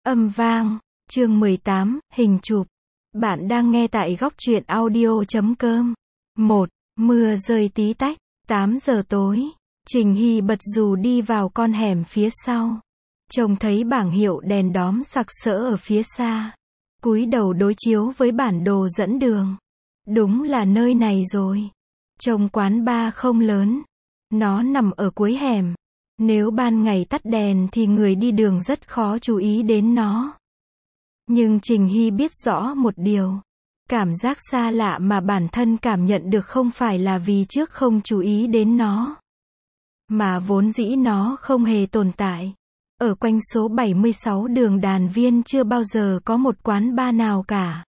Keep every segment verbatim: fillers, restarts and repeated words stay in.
Âm vang, chương mười tám, hình chụp. Bạn đang nghe tại góc truyện audio chấm com. một. Mưa rơi tí tách, tám giờ tối. Trình Hy bật dù đi vào con hẻm phía sau. Trông thấy bảng hiệu đèn đóm sặc sỡ ở phía xa. Cúi đầu đối chiếu với bản đồ dẫn đường. Đúng là nơi này rồi. Trông quán bar không lớn. Nó nằm ở cuối hẻm. Nếu ban ngày tắt đèn thì người đi đường rất khó chú ý đến nó. Nhưng Trình Hy biết rõ một điều. Cảm giác xa lạ mà bản thân cảm nhận được không phải là vì trước không chú ý đến nó. Mà vốn dĩ nó không hề tồn tại. Ở quanh số bảy mươi sáu đường Đàn Viên chưa bao giờ có một quán bar nào cả.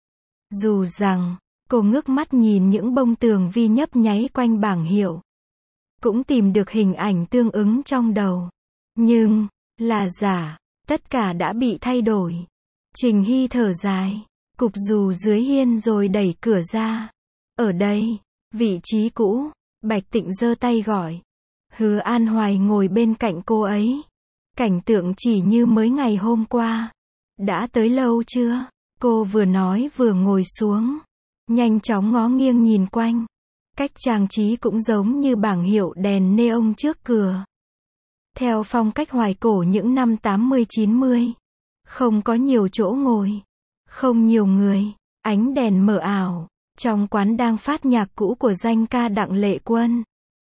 Dù rằng, cô ngước mắt nhìn những bông tường vi nhấp nháy quanh bảng hiệu. Cũng tìm được hình ảnh tương ứng trong đầu. Nhưng, là giả, tất cả đã bị thay đổi. Trình Hy thở dài, cụp dù dưới hiên rồi đẩy cửa ra. Ở đây, vị trí cũ, Bạch Tịnh giơ tay gọi. Hứa An Hoài ngồi bên cạnh cô ấy. Cảnh tượng chỉ như mới ngày hôm qua. Đã tới lâu chưa? Cô vừa nói vừa ngồi xuống. Nhanh chóng ngó nghiêng nhìn quanh. Cách trang trí cũng giống như bảng hiệu đèn neon trước cửa. Theo phong cách hoài cổ những năm tám mươi chín mươi. Không có nhiều chỗ ngồi. Không nhiều người. Ánh đèn mờ ảo. Trong quán đang phát nhạc cũ của danh ca Đặng Lệ Quân.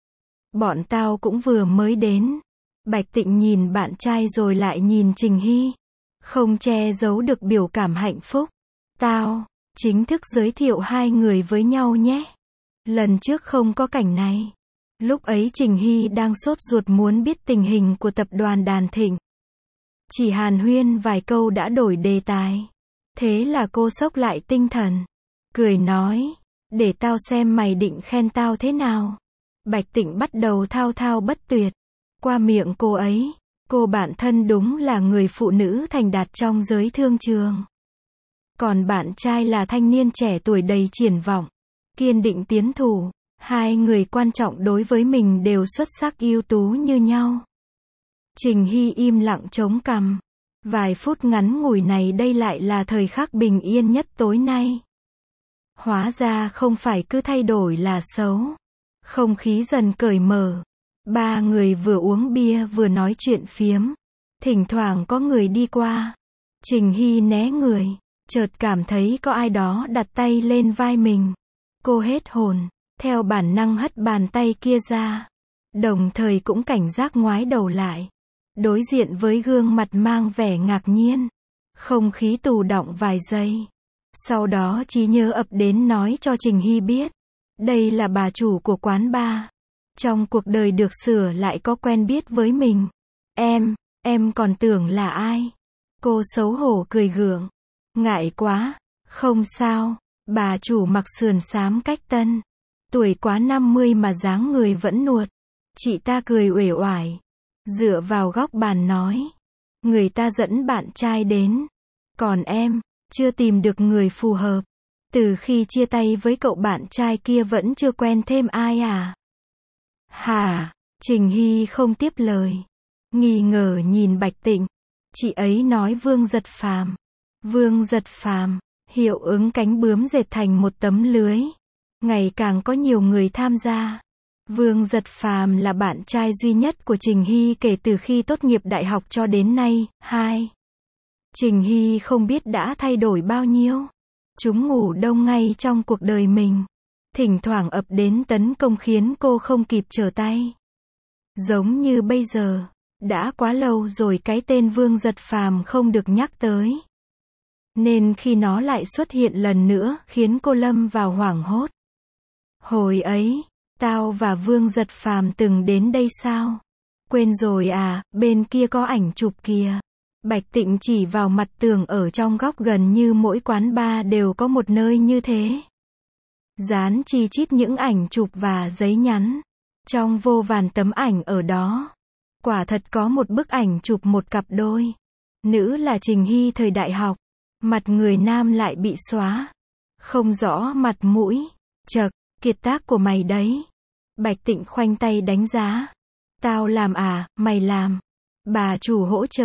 Bọn tao cũng vừa mới đến. Bạch Tịnh nhìn bạn trai rồi lại nhìn Trình Hy. Không che giấu được biểu cảm hạnh phúc. Tao, chính thức giới thiệu hai người với nhau nhé. Lần trước không có cảnh này. Lúc ấy Trình Hy đang sốt ruột muốn biết tình hình của tập đoàn Đàn Thịnh. Chỉ hàn huyên vài câu đã đổi đề tài. Thế là cô xốc lại tinh thần. Cười nói, để tao xem mày định khen tao thế nào. Bạch Tịnh bắt đầu thao thao bất tuyệt. Qua miệng cô ấy, cô bạn thân đúng là người phụ nữ thành đạt trong giới thương trường. Còn bạn trai là thanh niên trẻ tuổi đầy triển vọng. Kiên định tiến thủ. Hai người quan trọng đối với mình đều xuất sắc ưu tú như nhau. Trình Hy im lặng chống cằm. Vài phút ngắn ngủi này đây lại là thời khắc bình yên nhất tối nay. Hóa ra không phải cứ thay đổi là xấu. Không khí dần cởi mở. Ba người vừa uống bia vừa nói chuyện phiếm. Thỉnh thoảng có người đi qua. Trình Hy né người. Chợt cảm thấy có ai đó đặt tay lên vai mình. Cô hết hồn. Theo bản năng hất bàn tay kia ra. Đồng thời cũng cảnh giác ngoái đầu lại. Đối diện với gương mặt mang vẻ ngạc nhiên. Không khí tù đọng vài giây. Sau đó trí nhớ ập đến nói cho Trình Hy biết. Đây là bà chủ của quán bar. Trong cuộc đời được sửa lại có quen biết với mình. Em, em còn tưởng là ai? Cô xấu hổ cười gượng. Ngại quá. Không sao. Bà chủ mặc sườn xám cách tân. Tuổi quá năm mươi mà dáng người vẫn nuột. Chị ta cười uể oải. Dựa vào góc bàn nói. Người ta dẫn bạn trai đến. Còn em, chưa tìm được người phù hợp. Từ khi chia tay với cậu bạn trai kia vẫn chưa quen thêm ai à? Hả? Trình Hy không tiếp lời. Nghi ngờ nhìn Bạch Tịnh. Chị ấy nói Vương Giật Phàm. Vương Giật Phàm, hiệu ứng cánh bướm dệt thành một tấm lưới. Ngày càng có nhiều người tham gia. Vương Giật Phàm là bạn trai duy nhất của Trình Hy kể từ khi tốt nghiệp đại học cho đến nay. Hai. Trình Hy không biết đã thay đổi bao nhiêu. Chúng ngủ đông ngay trong cuộc đời mình. Thỉnh thoảng ập đến tấn công khiến cô không kịp trở tay. Giống như bây giờ. Đã quá lâu rồi cái tên Vương Giật Phàm không được nhắc tới. Nên khi nó lại xuất hiện lần nữa khiến cô lâm vào hoảng hốt. Hồi ấy, tao và Vương Giật Phàm từng đến đây sao? Quên rồi à, bên kia có ảnh chụp kìa. Bạch Tịnh chỉ vào mặt tường ở trong góc gần như mỗi quán bar đều có một nơi như thế. Dán chi chít những ảnh chụp và giấy nhắn. Trong vô vàn tấm ảnh ở đó. Quả thật có một bức ảnh chụp một cặp đôi. Nữ là Trình Hy thời đại học. Mặt người nam lại bị xóa. Không rõ mặt mũi. Chậc, kiệt tác của mày đấy. Bạch Tịnh khoanh tay đánh giá. Tao làm à, mày làm. Bà chủ hỗ trợ.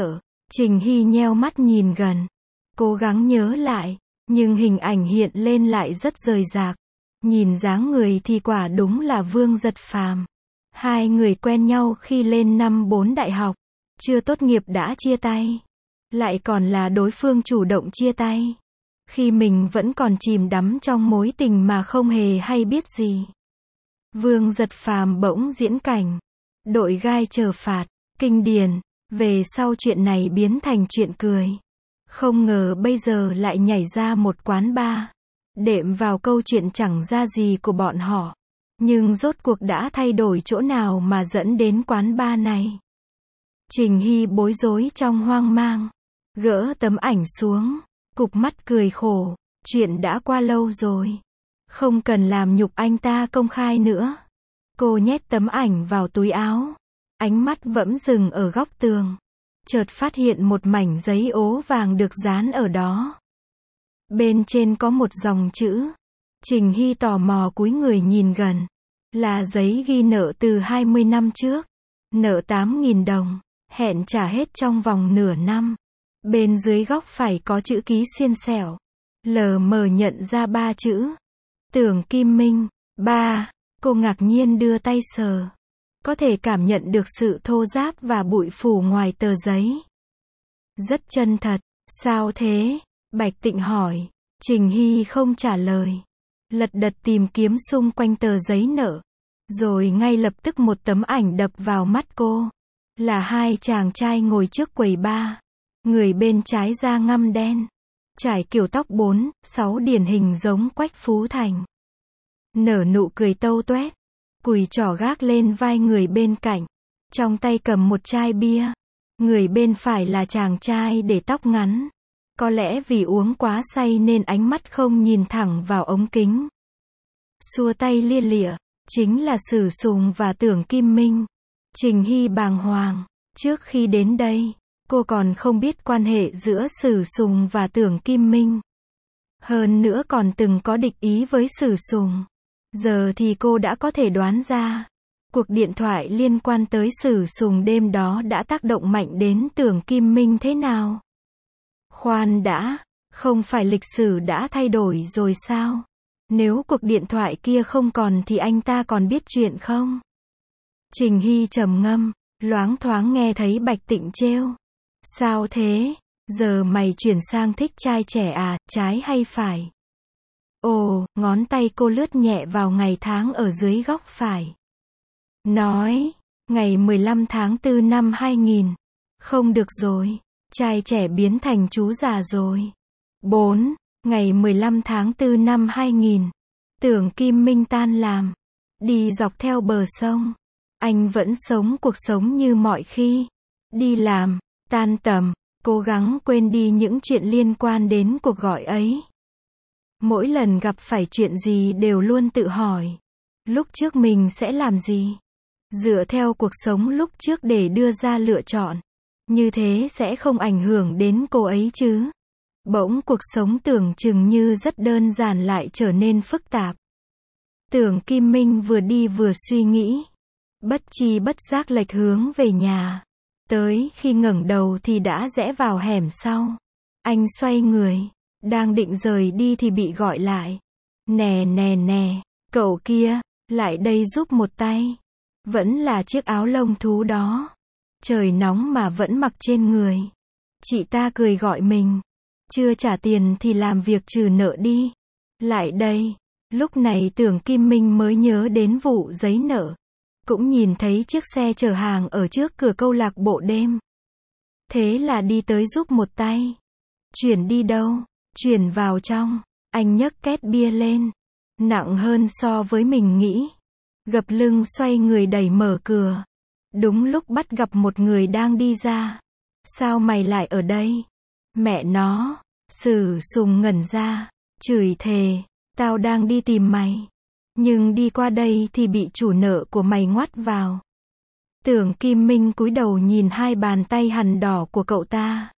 Trình Hy nheo mắt nhìn gần, cố gắng nhớ lại, nhưng hình ảnh hiện lên lại rất rời rạc. Nhìn dáng người thì quả đúng là Vương Dật Phàm. Hai người quen nhau khi lên năm bốn đại học, chưa tốt nghiệp đã chia tay. Lại còn là đối phương chủ động chia tay, khi mình vẫn còn chìm đắm trong mối tình mà không hề hay biết gì. Vương Dật Phàm bỗng diễn cảnh đội gai chờ phạt, kinh điển, về sau chuyện này biến thành chuyện cười. Không ngờ bây giờ lại nhảy ra một quán bar, đệm vào câu chuyện chẳng ra gì của bọn họ. Nhưng rốt cuộc đã thay đổi chỗ nào mà dẫn đến quán bar này? Trình Hy bối rối trong hoang mang, gỡ tấm ảnh xuống, cụp mắt cười khổ, chuyện đã qua lâu rồi, không cần làm nhục anh ta công khai nữa. Cô nhét tấm ảnh vào túi áo, ánh mắt vẫn dừng ở góc tường, chợt phát hiện một mảnh giấy ố vàng được dán ở đó. Bên trên có một dòng chữ. Trình Hy tò mò cúi người nhìn gần, là giấy ghi nợ từ hai mươi năm trước, nợ tám nghìn đồng, hẹn trả hết trong vòng nửa năm. Bên dưới góc phải có chữ ký xiên xẻo, lờ mờ nhận ra ba chữ, Tưởng Kim Minh. Ba, cô ngạc nhiên đưa tay sờ, có thể cảm nhận được sự thô ráp và bụi phủ ngoài tờ giấy. Rất chân thật. Sao thế? Bạch Tịnh hỏi. Trình Hy không trả lời, lật đật tìm kiếm xung quanh tờ giấy nợ, rồi ngay lập tức một tấm ảnh đập vào mắt cô. Là hai chàng trai ngồi trước quầy bar, người bên trái da ngăm đen, trải kiểu tóc bốn, sáu điển hình giống Quách Phú Thành. Nở nụ cười tâu toét, cùi trỏ gác lên vai người bên cạnh, trong tay cầm một chai bia. Người bên phải là chàng trai để tóc ngắn, có lẽ vì uống quá say nên ánh mắt không nhìn thẳng vào ống kính. Xua tay lia lịa, chính là Sử Sùng và Tưởng Kim Minh. Trình Hy bàng hoàng, trước khi đến đây, cô còn không biết quan hệ giữa Sử Sùng và Tưởng Kim Minh. Hơn nữa còn từng có địch ý với Sử Sùng. Giờ thì cô đã có thể đoán ra, cuộc điện thoại liên quan tới Sử Sùng đêm đó đã tác động mạnh đến Tưởng Kim Minh thế nào. Khoan đã, không phải lịch sử đã thay đổi rồi sao? Nếu cuộc điện thoại kia không còn thì anh ta còn biết chuyện không? Trình Hy trầm ngâm, loáng thoáng nghe thấy Bạch Tịnh trêu. Sao thế? Giờ mày chuyển sang thích trai trẻ à, trái hay phải? Ồ, ngón tay cô lướt nhẹ vào ngày tháng ở dưới góc phải. Nói, ngày mười lăm tháng tư năm hai nghìn. Không được rồi, trai trẻ biến thành chú già rồi. Bốn, ngày mười lăm tháng tư năm hai nghìn. Tưởng Kim Minh tan làm, đi dọc theo bờ sông. Anh vẫn sống cuộc sống như mọi khi. Đi làm, tan tầm, cố gắng quên đi những chuyện liên quan đến cuộc gọi ấy. Mỗi lần gặp phải chuyện gì đều luôn tự hỏi, lúc trước mình sẽ làm gì? Dựa theo cuộc sống lúc trước để đưa ra lựa chọn. Như thế sẽ không ảnh hưởng đến cô ấy chứ? Bỗng cuộc sống tưởng chừng như rất đơn giản lại trở nên phức tạp. Tưởng Kim Minh vừa đi vừa suy nghĩ, bất chi bất giác lệch hướng về nhà. Tới khi ngẩng đầu thì đã rẽ vào hẻm sau. Anh xoay người, đang định rời đi thì bị gọi lại. Nè nè nè, cậu kia, lại đây giúp một tay. Vẫn là chiếc áo lông thú đó. Trời nóng mà vẫn mặc trên người. Chị ta cười gọi mình. Chưa trả tiền thì làm việc trừ nợ đi. Lại đây. Lúc này Tưởng Kim Minh mới nhớ đến vụ giấy nợ. Cũng nhìn thấy chiếc xe chở hàng ở trước cửa câu lạc bộ đêm. Thế là đi tới giúp một tay. Chuyển đi đâu? Chuyển vào trong. Anh nhấc két bia lên. Nặng hơn so với mình nghĩ. Gập lưng xoay người đẩy mở cửa. Đúng lúc bắt gặp một người đang đi ra. Sao mày lại ở đây? Mẹ nó. Sử Sùng ngẩn ra, chửi thề, tao đang đi tìm mày. Nhưng đi qua đây thì bị chủ nợ của mày ngoắt vào. Tưởng Kim Minh cúi đầu nhìn hai bàn tay hằn đỏ của cậu ta.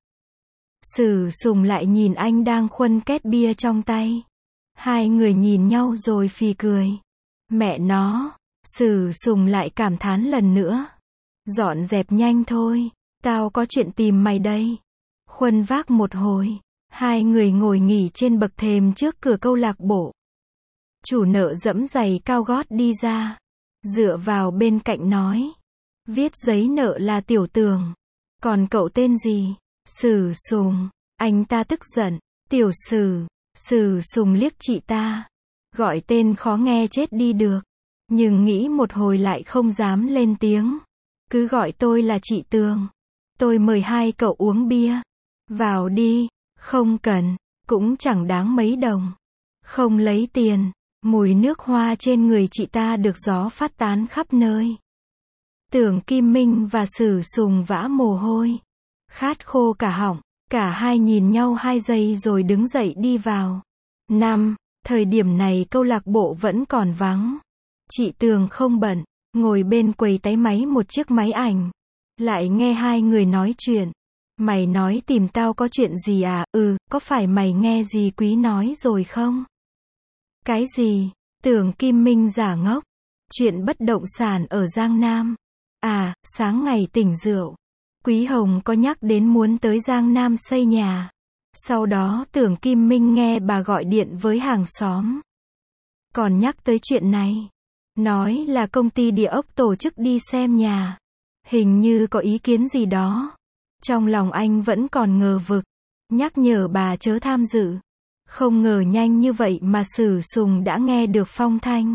Sử Sùng lại nhìn anh đang khuân két bia trong tay. Hai người nhìn nhau rồi phì cười. Mẹ nó. Sử Sùng lại cảm thán lần nữa. Dọn dẹp nhanh thôi. Tao có chuyện tìm mày đây. Khuân vác một hồi. Hai người ngồi nghỉ trên bậc thềm trước cửa câu lạc bộ. Chủ nợ dẫm giày cao gót đi ra. Dựa vào bên cạnh nói. Viết giấy nợ là Tiểu Tường. Còn cậu tên gì? Sử Sùng. Anh ta tức giận. Tiểu Sử. Sử Sùng liếc chị ta. Gọi tên khó nghe chết đi được. Nhưng nghĩ một hồi lại không dám lên tiếng. Cứ gọi tôi là chị Tường. Tôi mời hai cậu uống bia. Vào đi. Không cần. Cũng chẳng đáng mấy đồng. Không lấy tiền. Mùi nước hoa trên người chị ta được gió phát tán khắp nơi. Tưởng Kim Minh và Sử Sùng vã mồ hôi. Khát khô cả họng. Cả hai nhìn nhau hai giây rồi đứng dậy đi vào. Năm. Thời điểm này câu lạc bộ vẫn còn vắng. Chị Tường không bận. Ngồi bên quầy táy máy một chiếc máy ảnh. Lại nghe hai người nói chuyện. Mày nói tìm tao có chuyện gì à? Ừ, có phải mày nghe dì Quý nói rồi không? Cái gì? Tưởng Kim Minh giả ngốc. Chuyện bất động sản ở Giang Nam. À, sáng ngày tỉnh rượu. Quý Hồng có nhắc đến muốn tới Giang Nam xây nhà. Sau đó Tưởng Kim Minh nghe bà gọi điện với hàng xóm. Còn nhắc tới chuyện này. Nói là công ty địa ốc tổ chức đi xem nhà. Hình như có ý kiến gì đó. Trong lòng anh vẫn còn ngờ vực. Nhắc nhở bà chớ tham dự. Không ngờ nhanh như vậy mà Sử Sùng đã nghe được phong thanh.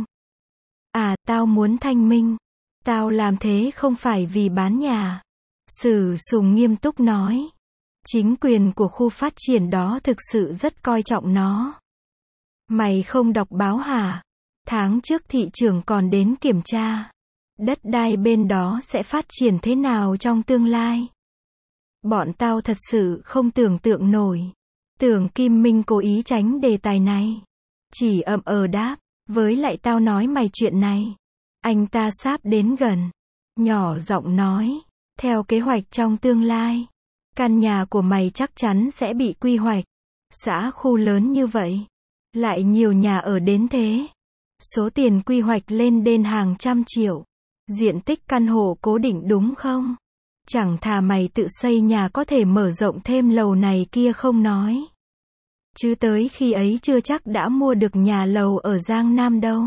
À, tao muốn thanh minh. Tao làm thế không phải vì bán nhà. Sử Sùng nghiêm túc nói. Chính quyền của khu phát triển đó thực sự rất coi trọng nó. Mày không đọc báo hả? Tháng trước thị trưởng còn đến kiểm tra. Đất đai bên đó sẽ phát triển thế nào trong tương lai? Bọn tao thật sự không tưởng tượng nổi. Tưởng Kim Minh cố ý tránh đề tài này. Chỉ ậm ờ đáp. Với lại tao nói mày chuyện này. Anh ta sáp đến gần. Nhỏ giọng nói. Theo kế hoạch trong tương lai. Căn nhà của mày chắc chắn sẽ bị quy hoạch. Xã khu lớn như vậy. Lại nhiều nhà ở đến thế. Số tiền quy hoạch lên đến hàng trăm triệu. Diện tích căn hộ cố định đúng không? Chẳng thà mày tự xây nhà có thể mở rộng thêm lầu này kia không nói. Chứ tới khi ấy chưa chắc đã mua được nhà lầu ở Giang Nam đâu.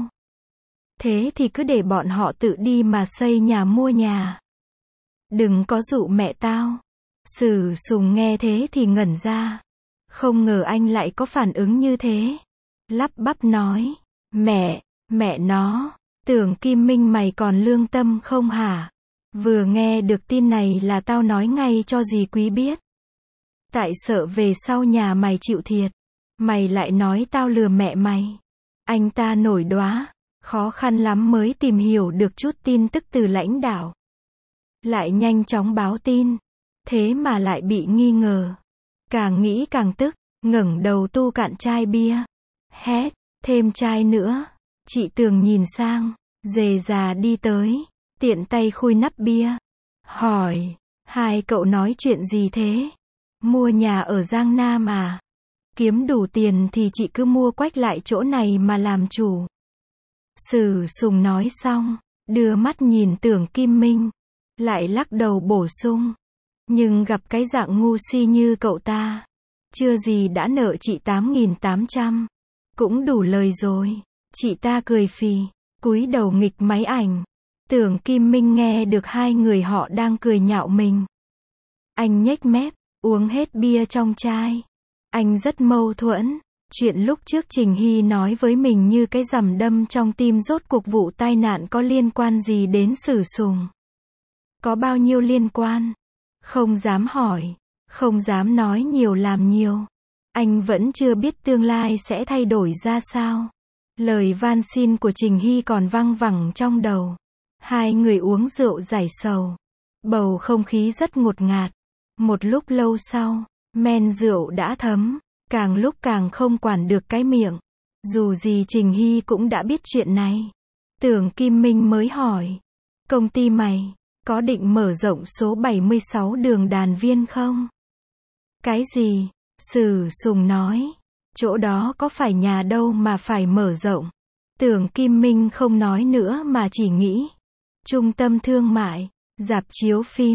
Thế thì cứ để bọn họ tự đi mà xây nhà mua nhà. Đừng có dụ mẹ tao. Sử Sùng nghe thế thì ngẩn ra. Không ngờ anh lại có phản ứng như thế. Lắp bắp nói. Mẹ, mẹ nó. Tưởng Kim Minh mày còn lương tâm không hả? Vừa nghe được tin này là tao nói ngay cho dì Quý biết. Tại sợ về sau nhà mày chịu thiệt. Mày lại nói tao lừa mẹ mày. Anh ta nổi đoá. Khó khăn lắm mới tìm hiểu được chút tin tức từ lãnh đạo. Lại nhanh chóng báo tin. Thế mà lại bị nghi ngờ. Càng nghĩ càng tức. Ngẩng đầu tu cạn chai bia. Hét. Thêm chai nữa. Chị Tường nhìn sang. Dề già đi tới. Tiện tay khui nắp bia. Hỏi. Hai cậu nói chuyện gì thế? Mua nhà ở Giang Nam à? Kiếm đủ tiền thì chị cứ mua quách lại chỗ này mà làm chủ. Sử Sùng nói xong. Đưa mắt nhìn Tưởng Kim Minh. Lại lắc đầu bổ sung. Nhưng gặp cái dạng ngu si như cậu ta. Chưa gì đã nợ chị tám nghìn tám trăm. Cũng đủ lời rồi. Chị ta cười phì. Cúi đầu nghịch máy ảnh. Tưởng Kim Minh nghe được hai người họ đang cười nhạo mình. Anh nhếch mép. Uống hết bia trong chai. Anh rất mâu thuẫn. Chuyện lúc trước Trình Hy nói với mình như cái rằm đâm trong tim, rốt cuộc vụ tai nạn có liên quan gì đến Sử Sùng? Có bao nhiêu liên quan? Không dám hỏi. Không dám nói nhiều làm nhiều. Anh vẫn chưa biết tương lai sẽ thay đổi ra sao. Lời van xin của Trình Hy còn văng vẳng trong đầu. Hai người uống rượu giải sầu. Bầu không khí rất ngột ngạt. Một lúc lâu sau, men rượu đã thấm. Càng lúc càng không quản được cái miệng. Dù gì Trình Hy cũng đã biết chuyện này. Tưởng Kim Minh mới hỏi. Công ty mày, có định mở rộng số bảy mươi sáu đường Đàn Viên không? Cái gì? Sử Sùng nói. Chỗ đó có phải nhà đâu mà phải mở rộng. Tưởng Kim Minh không nói nữa mà chỉ nghĩ. Trung tâm thương mại, rạp chiếu phim,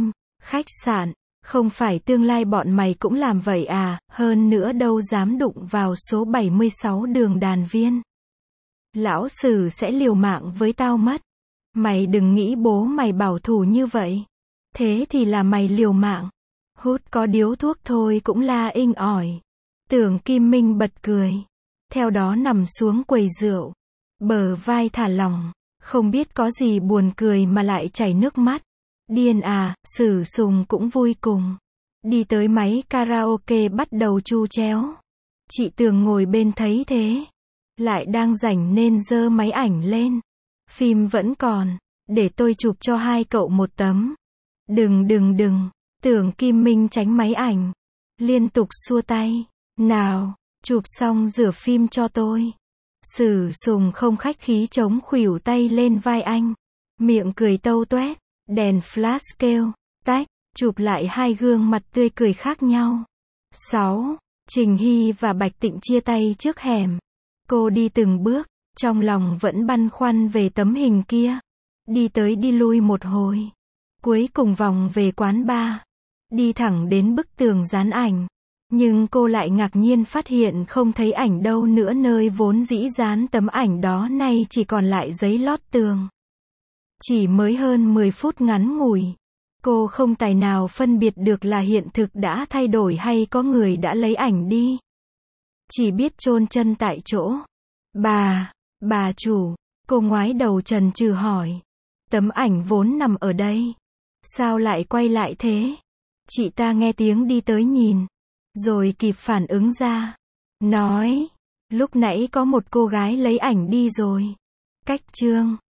Khách sạn, không phải tương lai bọn mày cũng làm vậy à, hơn nữa đâu dám đụng vào số bảy mươi sáu đường Đàn Viên. Lão Sử sẽ liều mạng với tao mất. Mày đừng nghĩ bố mày bảo thủ như vậy. Thế thì là mày liều mạng. Hút có điếu thuốc thôi cũng la inh ỏi. Tưởng Kim Minh bật cười. Theo đó nằm xuống quầy rượu. Bờ vai thả lỏng. Không biết có gì buồn cười mà lại chảy nước mắt. Điên à, Sử Sùng cũng vui cùng. Đi tới máy karaoke bắt đầu chu chéo. Chị Tường ngồi bên thấy thế. Lại đang rảnh nên giơ máy ảnh lên. Phim vẫn còn. Để tôi chụp cho hai cậu một tấm. Đừng đừng đừng. Tưởng Kim Minh tránh máy ảnh. Liên tục xua tay. Nào, chụp xong rửa phim cho tôi. Sử Sùng không khách khí chống khuỷu tay lên vai anh. Miệng cười tâu toét. Đèn flash kêu. Tách, chụp lại hai gương mặt tươi cười khác nhau. sáu. Trình Hy và Bạch Tịnh chia tay trước hẻm. Cô đi từng bước, trong lòng vẫn băn khoăn về tấm hình kia. Đi tới đi lui một hồi. Cuối cùng vòng về quán bar. Đi thẳng đến bức tường dán ảnh. Nhưng cô lại ngạc nhiên phát hiện không thấy ảnh đâu nữa, nơi vốn dĩ dán tấm ảnh đó nay chỉ còn lại giấy lót tường. Chỉ mới hơn mười phút ngắn ngủi. Cô không tài nào phân biệt được là hiện thực đã thay đổi hay có người đã lấy ảnh đi. Chỉ biết chôn chân tại chỗ. Bà, bà chủ, cô ngoái đầu chần chừ hỏi. Tấm ảnh vốn nằm ở đây. Sao lại quay lại thế? Chị ta nghe tiếng đi tới nhìn. Rồi kịp phản ứng ra. Nói, lúc nãy có một cô gái lấy ảnh đi rồi. Cách chương.